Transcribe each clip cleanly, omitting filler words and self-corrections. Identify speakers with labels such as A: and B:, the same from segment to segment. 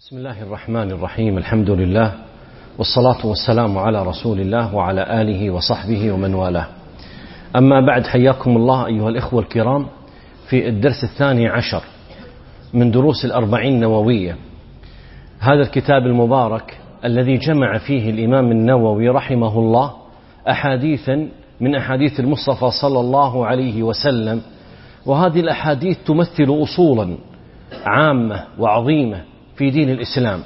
A: بسم الله الرحمن الرحيم. الحمد لله والصلاة والسلام على رسول الله وعلى آله وصحبه ومن والاه. أما بعد، حياكم الله أيها الإخوة الكرام في الدرس 12 من دروس الأربعين النووية، هذا الكتاب المبارك الذي جمع فيه الإمام النووي رحمه الله أحاديثا من أحاديث المصطفى صلى الله عليه وسلم، وهذه الأحاديث تمثل أصولا عامة وعظيمة في دين الإسلام.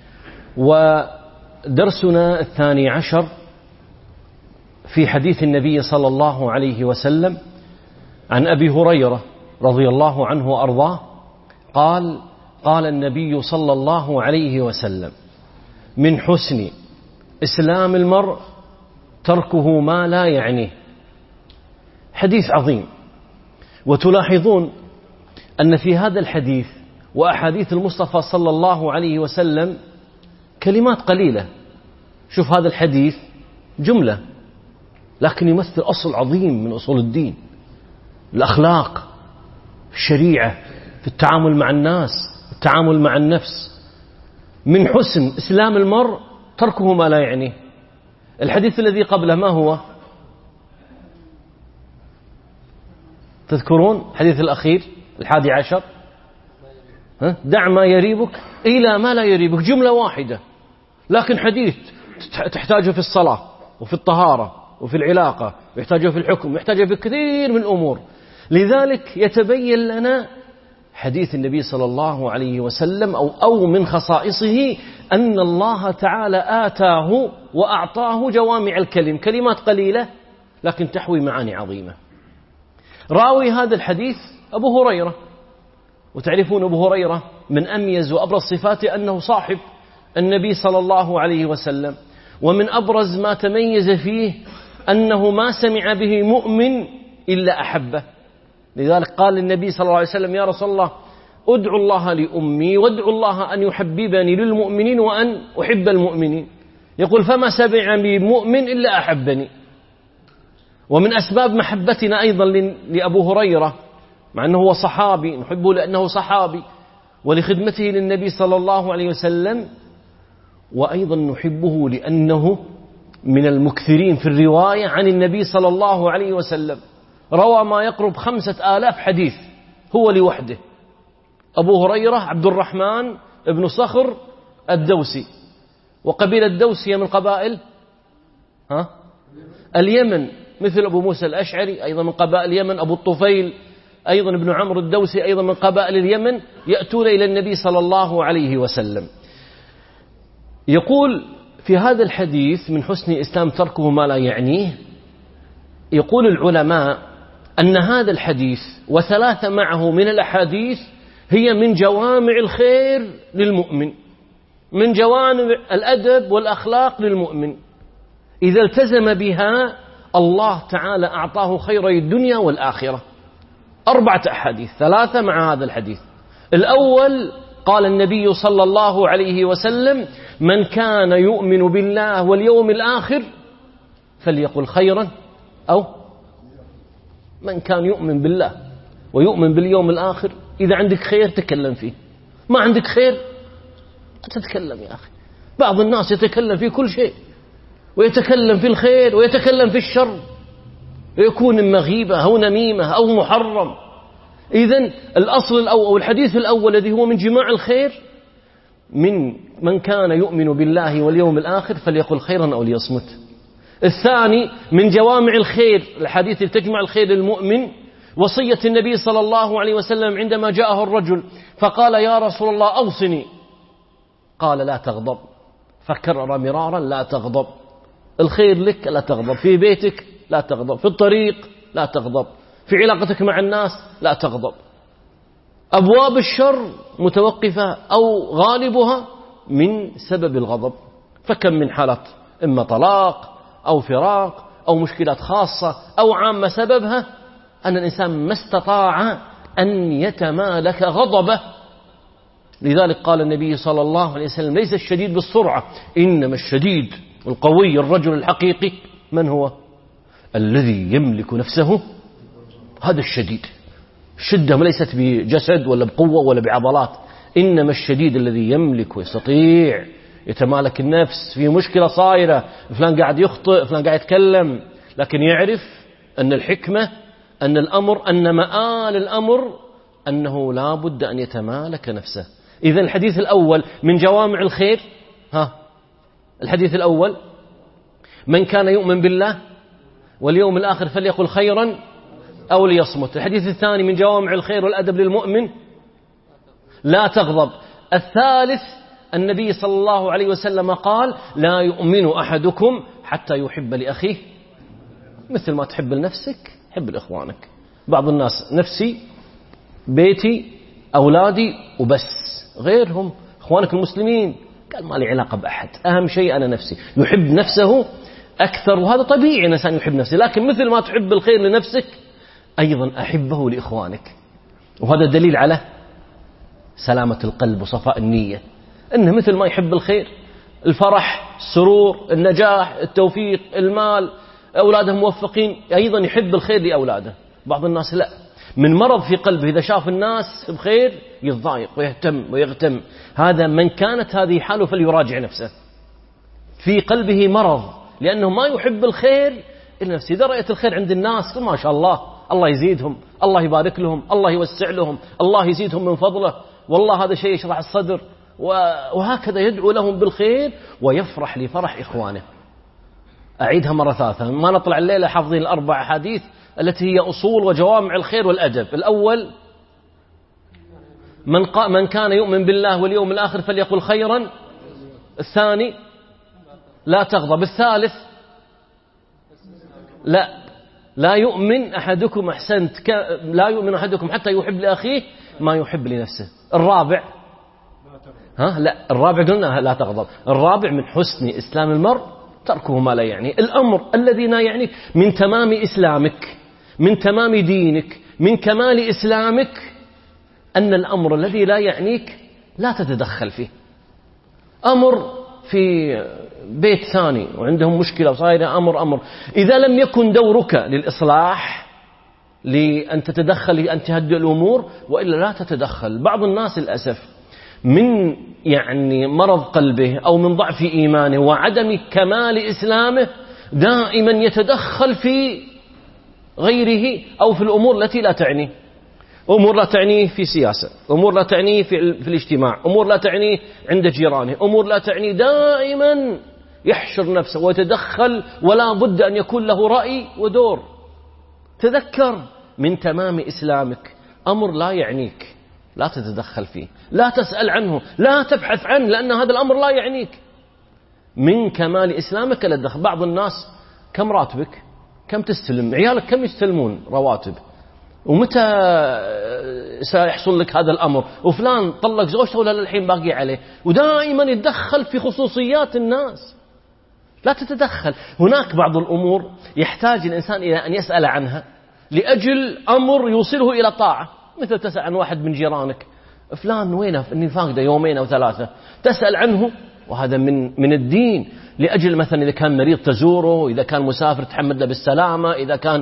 A: ودرسنا 12 في حديث النبي صلى الله عليه وسلم عن أبي هريرة رضي الله عنه وأرضاه قال: قال النبي صلى الله عليه وسلم: من حسن إسلام المرء تركه ما لا يعنيه. حديث عظيم، وتلاحظون أن في هذا الحديث وأحاديث المصطفى صلى الله عليه وسلم كلمات قليلة. شوف، هذا الحديث جملة لكن يمثل أصل عظيم من أصول الدين، الأخلاق، الشريعة، في التعامل مع الناس، التعامل مع النفس. من حسن إسلام المرء تركه ما لا يعنيه. الحديث الذي قبله ما هو؟ تذكرون الحديث الأخير 11؟ دع ما يريبك إلى ما لا يريبك. جملة واحدة لكن حديث تحتاجه في الصلاة وفي الطهارة وفي العلاقة، ويحتاجه في الحكم، ويحتاجه في كثير من الأمور. لذلك يتبين لنا حديث النبي صلى الله عليه وسلم أو من خصائصه أن الله تعالى آتاه وأعطاه جوامع الكلم، كلمات قليلة لكن تحوي معاني عظيمة. راوي هذا الحديث أبو هريرة، وتعرفون أبو هريرة من أميز وأبرز صفاته أنه صاحب النبي صلى الله عليه وسلم، ومن أبرز ما تميز فيه أنه ما سمع به مؤمن إلا أحبه. لذلك قال النبي صلى الله عليه وسلم: يا رسول الله، أدعو الله لأمي وادعو الله أن يحببني للمؤمنين وأن أحب المؤمنين. يقول: فما سمع بي مؤمن إلا أحبني. ومن أسباب محبتنا أيضا لأبو هريرة، مع أنه هو صحابي، نحبه لأنه صحابي ولخدمته للنبي صلى الله عليه وسلم، وأيضا نحبه لأنه من المكثرين في الرواية عن النبي صلى الله عليه وسلم. روى ما يقرب 5000 حديث هو لوحده. أبو هريرة عبد الرحمن بن صخر الدوسي، وقبيلة الدوس هي من قبائل اليمن، مثل أبو موسى الأشعري أيضا من قبائل اليمن، أبو الطفيل أيضا ابن عمرو الدوسي أيضا من قبائل اليمن، يأتون إلى النبي صلى الله عليه وسلم. يقول في هذا الحديث: من حسن إسلام تركه ما لا يعنيه. يقول العلماء أن هذا الحديث وثلاثة معه من الأحاديث هي من جوامع الخير للمؤمن، من جوامع الأدب والأخلاق للمؤمن. إذا التزم بها الله تعالى أعطاه خيري الدنيا والآخرة. 4 أحاديث، 3 مع هذا الحديث. الأول قال النبي صلى الله عليه وسلم: من كان يؤمن بالله واليوم الآخر فليقل خيرا أو من كان يؤمن بالله ويؤمن باليوم الآخر. إذا عندك خير تكلم فيه، ما عندك خير تتكلم يا أخي. بعض الناس يتكلم في كل شيء، ويتكلم في الخير ويتكلم في الشر، يكون إما غيبة أو نميمة أو محرم. إذن الأصل الأول أو الحديث الأول الذي هو من جماع الخير: من كان يؤمن بالله واليوم الآخر فليقل خيرا أو ليصمت. الثاني من جوامع الخير، الحديث اللي تجمع الخير للمؤمن، وصية النبي صلى الله عليه وسلم عندما جاءه الرجل فقال: يا رسول الله أوصني. قال: لا تغضب. فكرر مرارا: لا تغضب. الخير لك لا تغضب، في بيتك لا تغضب، في الطريق لا تغضب، في علاقتك مع الناس لا تغضب. أبواب الشر متوقفة أو غالبها من سبب الغضب. فكم من حالات، إما طلاق أو فراق أو مشكلات خاصة أو عامة، سببها أن الإنسان ما استطاع أن يتمالك غضبه. لذلك قال النبي صلى الله عليه وسلم: ليس الشديد بالسرعة، إنما الشديد القوي الرجل الحقيقي من هو؟ الذي يملك نفسه. هذا الشديد. الشدة ليست بجسد ولا بقوة ولا بعضلات، إنما الشديد الذي يملك ويستطيع يتمالك النفس. في مشكلة صايرة، فلان قاعد يخطئ، فلان قاعد يتكلم، لكن يعرف أن الحكمة، أن الأمر، أن مآل الأمر أنه لا بد أن يتمالك نفسه. إذن الحديث الأول من جوامع الخير. الحديث الأول: من كان يؤمن بالله واليوم الآخر فليقل خيرا أو ليصمت. الحديث الثاني من جوامع الخير والأدب للمؤمن: لا تغضب. الثالث: النبي صلى الله عليه وسلم قال: لا يؤمن أحدكم حتى يحب لأخيه مثل ما تحب لنفسك حب لإخوانك. بعض الناس: نفسي، بيتي، أولادي وبس، غيرهم إخوانك المسلمين قال ما لي علاقة بأحد، أهم شيء أنا نفسي. يحب نفسه أكثر، وهذا طبيعي الإنسان يحب نفسه، لكن مثل ما تحب الخير لنفسك أيضا أحبه لإخوانك. وهذا دليل على سلامة القلب وصفاء النية، إنه مثل ما يحب الخير، الفرح، السرور، النجاح، التوفيق، المال، أولاده موفقين، أيضا يحب الخير لأولاده. بعض الناس لا، من مرض في قلبه إذا شاف الناس بخير يتضايق ويهتم ويغتم. هذا من كانت هذه حاله فليراجع نفسه، في قلبه مرض، لأنه ما يحب الخير إلا نفسه. إذا رأيت الخير عند الناس ما شاء الله، الله يزيدهم، الله يبارك لهم، الله يوسع لهم، الله يزيدهم من فضله، والله هذا شيء يشرح الصدر، وهكذا يدعو لهم بالخير ويفرح لفرح إخوانه. أعيدها مرة ثالثة، ما نطلع الليلة حافظين الأربع أحاديث التي هي أصول وجوامع الخير والأدب. الأول: من كان يؤمن بالله واليوم الآخر فليقل خيرا. الثاني: لا تغضب. الثالث: لا يؤمن أحدكم لا يؤمن أحدكم حتى يحب لأخيه ما يحب لنفسه. الرابع: الرابع قلنا لا تغضب. الرابع: من حسن إسلام المرء تركه ما لا يعني. الأمر الذي لا يعنيك من تمام إسلامك، من تمام دينك، من كمال إسلامك، أن الأمر الذي لا يعنيك لا تتدخل فيه. أمر في بيت ثاني وعندهم مشكلة وصايرة أمر، إذا لم يكن دورك للإصلاح، لأن تتدخل، لأن تهدئ الأمور، وإلا لا تتدخل. بعض الناس للأسف من مرض قلبه أو من ضعف إيمانه وعدم كمال إسلامه دائما يتدخل في غيره أو في الأمور التي لا تعنيه. أمور لا تعنيه في سياسة، أمور لا تعنيه في الاجتماع، أمور لا تعنيه عند جيرانه، أمور لا تعنيه، دائما يحشر نفسه ويتدخل، ولا بد أن يكون له رأي ودور. تذكر من تمام إسلامك أمر لا يعنيك لا تتدخل فيه، لا تسأل عنه، لا تبحث عنه، لأن هذا الأمر لا يعنيك. من كمال إسلامك لا تدخل. بعض الناس: كم راتبك؟ كم تستلم؟ عيالك كم يستلمون رواتب؟ ومتى سيحصل لك هذا الأمر؟ وفلان طلق زوجته ولا للحين باقي عليه؟ ودائما يتدخل في خصوصيات الناس. لا تتدخل. هناك بعض الأمور يحتاج الإنسان إلى أن يسأل عنها لأجل أمر يوصله إلى طاعة. مثل تسأل عن واحد من جيرانك: فلان وينه؟ إني فاقده يومين أو ثلاثة، تسأل عنه، وهذا من الدين. لأجل مثلا إذا كان مريض تزوره، إذا كان مسافر تحمد له بالسلامة، إذا كان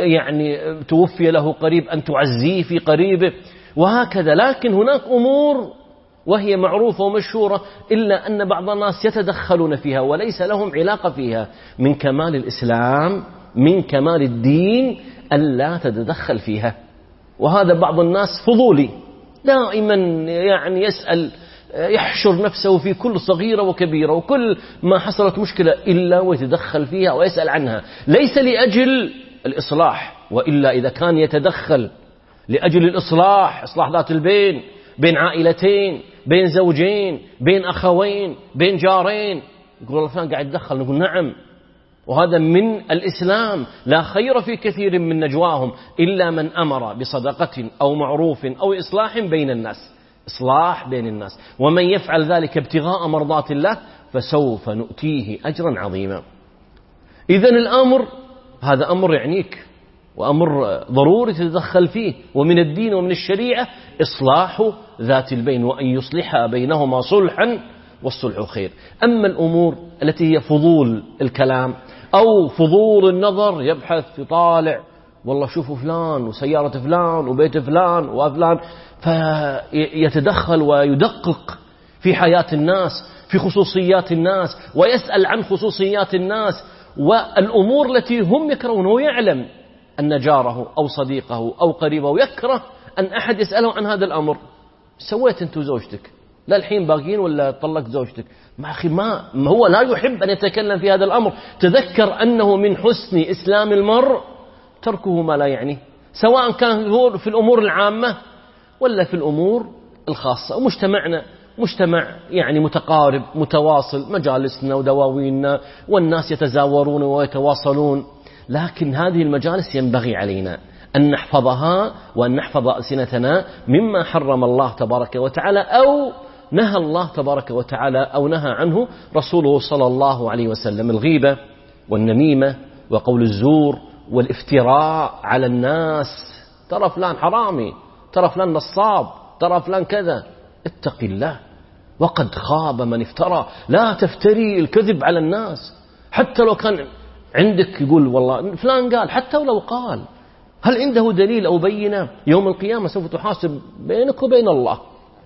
A: توفي له قريب أن تعزيه في قريبه، وهكذا. لكن هناك أمور وهي معروفة ومشهورة، إلا أن بعض الناس يتدخلون فيها وليس لهم علاقة فيها. من كمال الإسلام، من كمال الدين ألا تتدخل فيها. وهذا بعض الناس فضولي، دائما يسأل، يحشر نفسه في كل صغيرة وكبيرة، وكل ما حصلت مشكلة إلا ويتدخل فيها ويسأل عنها، ليس لأجل الإصلاح. وإلا إذا كان يتدخل لأجل الإصلاح، إصلاح ذات البين، بين عائلتين، بين زوجين، بين أخوين، بين جارين، يقول الله فلان قاعد يتدخل، نقول نعم، وهذا من الإسلام. لا خير في كثير من نجواهم إلا من أمر بصدقة أو معروف أو إصلاح بين الناس. إصلاح بين الناس، ومن يفعل ذلك ابتغاء مرضات الله فسوف نؤتيه أجرا عظيما. إذن الأمر هذا أمر يعنيك، وأمر ضروري تتدخل فيه، ومن الدين ومن الشريعة إصلاح ذات البين، وأن يصلح بينهما صلحا، والصلح خير. أما الأمور التي هي فضول الكلام أو فضول النظر، يبحث يطالع والله شوفوا فلان وسيارة فلان وبيت فلان وفلان، فيتدخل ويدقق في حياة الناس، في خصوصيات الناس، ويسأل عن خصوصيات الناس والأمور التي هم يكرهونه، ويعلم أن جاره أو صديقه أو قريبه يكره أن أحد يسأله عن هذا الأمر. سويت أنت وزوجتك لا الحين باقين ولا طلقت زوجتك؟ ما أخي ما هو لا يحب أن يتكلم في هذا الأمر. تذكر أنه من حسن إسلام المرء تركه ما لا يعنيه، سواء كان في الأمور العامة ولا في الأمور الخاصة. ومجتمعنا مجتمع يعني متقارب متواصل، مجالسنا ودواويننا والناس يتزاورون ويتواصلون، لكن هذه المجالس ينبغي علينا أن نحفظها وأن نحفظ ألسنتنا مما حرم الله تبارك وتعالى أو نهى الله تبارك وتعالى أو نهى عنه رسوله صلى الله عليه وسلم. الغيبة والنميمة وقول الزور والافتراء على الناس، ترى فلان حرامي، ترى فلان نصاب، ترى فلان كذا. اتق الله، وقد خاب من افترى. لا تفتري الكذب على الناس، حتى لو كان عندك يقول والله فلان قال، حتى ولو قال، هل عنده دليل أو بينة؟ يوم القيامة سوف تحاسب بينك وبين الله.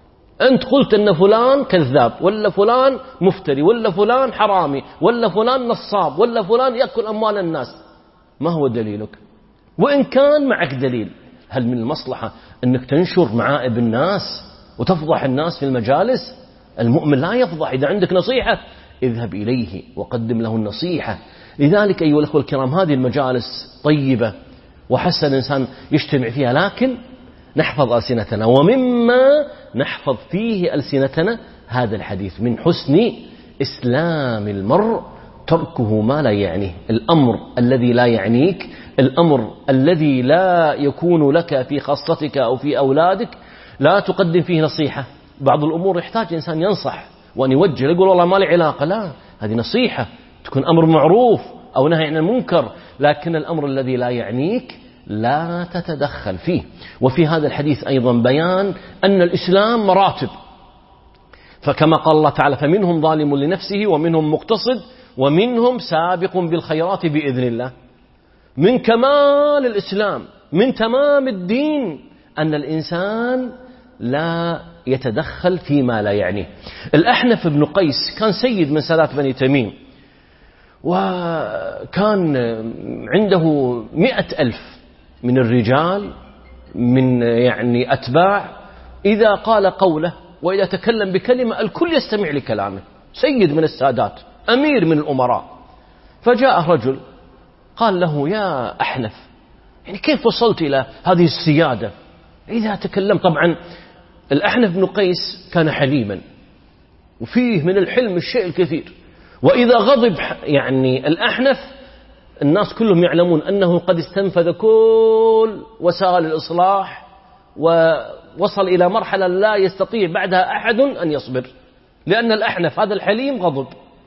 A: أنت قلت أن فلان كذاب، ولا فلان مفتري، ولا فلان حرامي، ولا فلان نصاب، ولا فلان يأكل أموال الناس. ما هو دليلك؟ وإن كان معك دليل، هل من المصلحة أنك تنشر معائب الناس وتفضح الناس في المجالس؟ المؤمن لا يفضح. إذا عندك نصيحة اذهب إليه وقدم له النصيحة. لذلك أيها الأخوة الكرام، هذه المجالس طيبة وحسن الإنسان يجتمع فيها، لكن نحفظ ألسنتنا. ومما نحفظ فيه ألسنتنا هذا الحديث: من حسن إسلام المرء تركه ما لا يعنيه. الأمر الذي لا يعنيك، الأمر الذي لا يكون لك في خاصتك أو في أولادك، لا تقدم فيه نصيحة. بعض الأمور يحتاج إنسان ينصح وأن يوجه، يقول والله ما لي علاقة، لا، هذه نصيحة تكون أمر معروف أو نهي عن المنكر. لكن الأمر الذي لا يعنيك لا تتدخل فيه. وفي هذا الحديث أيضا بيان أن الإسلام مراتب، فكما قال الله تعالى: فمنهم ظالم لنفسه ومنهم مقتصد ومنهم سابق بالخيرات بإذن الله. من كمال الإسلام، من تمام الدين، أن الإنسان لا يتدخل فيما لا يعنيه. الأحنف بن قيس كان سيد من سادات بني تميم، وكان عنده 100,000 من الرجال من يعني أتباع، إذا قال قوله وإذا تكلم بكلمة الكل يستمع لكلامه، سيد من السادات، أمير من الأمراء. فجاء رجل قال له: يا أحنف، يعني كيف وصلت إلى هذه السيادة إذا تكلم؟ طبعا الأحنف بن قيس كان حليما، وفيه من الحلم الشيء الكثير. وإذا غضب يعني الأحنف، الناس كلهم يعلمون أنه قد استنفذ كل وسائل الإصلاح ووصل إلى مرحلة لا يستطيع بعدها أحد أن يصبر، لأن الأحنف هذا الحليم غضب.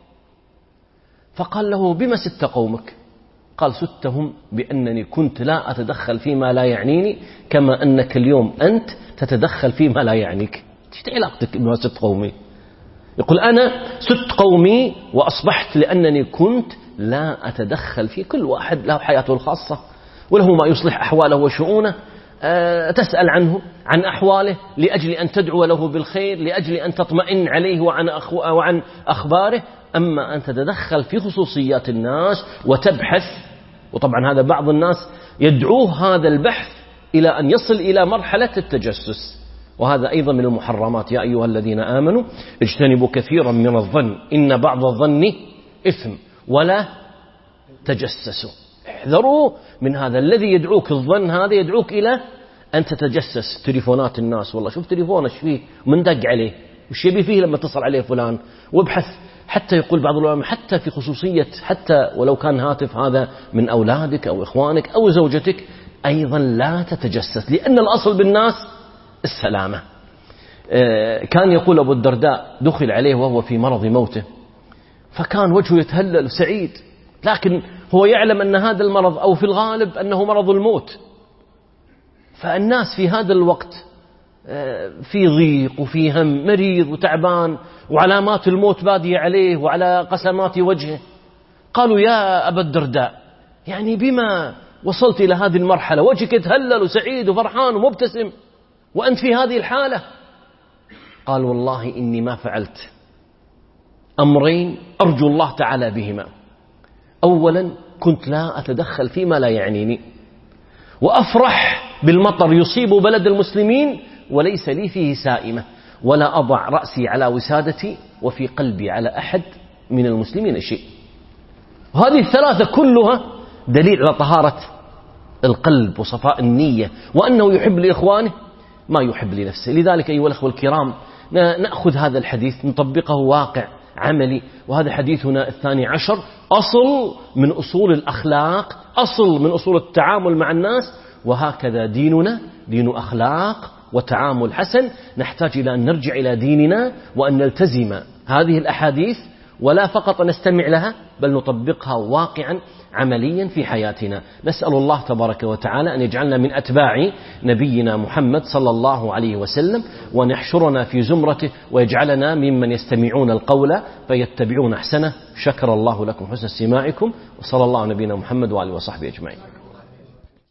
A: فقال له: بما ست قومك؟ قال: ستهم بأنني كنت لا أتدخل فيما لا يعنيني، كما أنك اليوم أنت تتدخل فيما لا يعنيك. ايش علاقتك بما ست قومي؟ يقول: أنا ست قومي وأصبحت لأنني كنت لا أتدخل في كل واحد له حياته الخاصة وله ما يصلح أحواله وشؤونه، تسأل عنه عن أحواله لأجل أن تدعو له بالخير، لأجل أن تطمئن عليه وعن أخباره. أما أن تتدخل في خصوصيات الناس وتبحث، وطبعا هذا بعض الناس يدعوه هذا البحث إلى أن يصل إلى مرحلة التجسس، وهذا أيضا من المحرمات. يا أيها الذين آمنوا اجتنبوا كثيرا من الظن إن بعض الظن إثم ولا تجسسوا. احذروا من هذا الذي يدعوك، الظن هذا يدعوك إلى أن تتجسس تليفونات الناس. والله شوف تليفونه ايش فيه، من دق عليه، وش يبي فيه لما اتصل عليه فلان، وابحث. حتى يقول بعض العلماء حتى في خصوصية، حتى ولو كان هاتف هذا من أولادك أو إخوانك أو زوجتك، أيضا لا تتجسس، لأن الأصل بالناس السلامة. كان يقول أبو الدرداء دخل عليه وهو في مرض موته، فكان وجهه يتهلل سعيد، لكن هو يعلم أن هذا المرض أو في الغالب أنه مرض الموت. فالناس في هذا الوقت في ضيق وفي هم، مريض وتعبان وعلامات الموت بادية عليه وعلى قسمات وجهه. قالوا: يا أبا الدرداء، يعني بما وصلت إلى هذه المرحلة وجهك يتهلل وسعيد وفرحان ومبتسم وأنت في هذه الحالة؟ قال والله إني ما فعلت أمرين أرجو الله تعالى بهما. أولا كنت لا أتدخل فيما لا يعنيني، وأفرح بالمطر يصيب بلد المسلمين وليس لي فيه سائمة، ولا أضع رأسي على وسادتي وفي قلبي على أحد من المسلمين شيء. وهذه الثلاثة كلها دليل على طهارة القلب وصفاء النية، وأنه يحب لإخوانه ما يحب لنفسه. لذلك أيها الأخوة الكرام نأخذ هذا الحديث نطبقه واقع عملي، وهذا حديثنا 12 أصل من أصول الأخلاق، أصل من أصول التعامل مع الناس. وهكذا ديننا دين أخلاق وتعامل حسن. نحتاج إلى أن نرجع إلى ديننا وأن نلتزم هذه الأحاديث، ولا فقط نستمع لها بل نطبقها واقعا عمليا في حياتنا. نسأل الله تبارك وتعالى أن يجعلنا من أتباع نبينا محمد صلى الله عليه وسلم، وأن يحشرنا في زمرته ويجعلنا ممن يستمعون القول فيتبعون أحسنه. شكر الله لكم حسن استماعكم، وصلى الله على نبينا محمد وآله وصحبه أجمعين.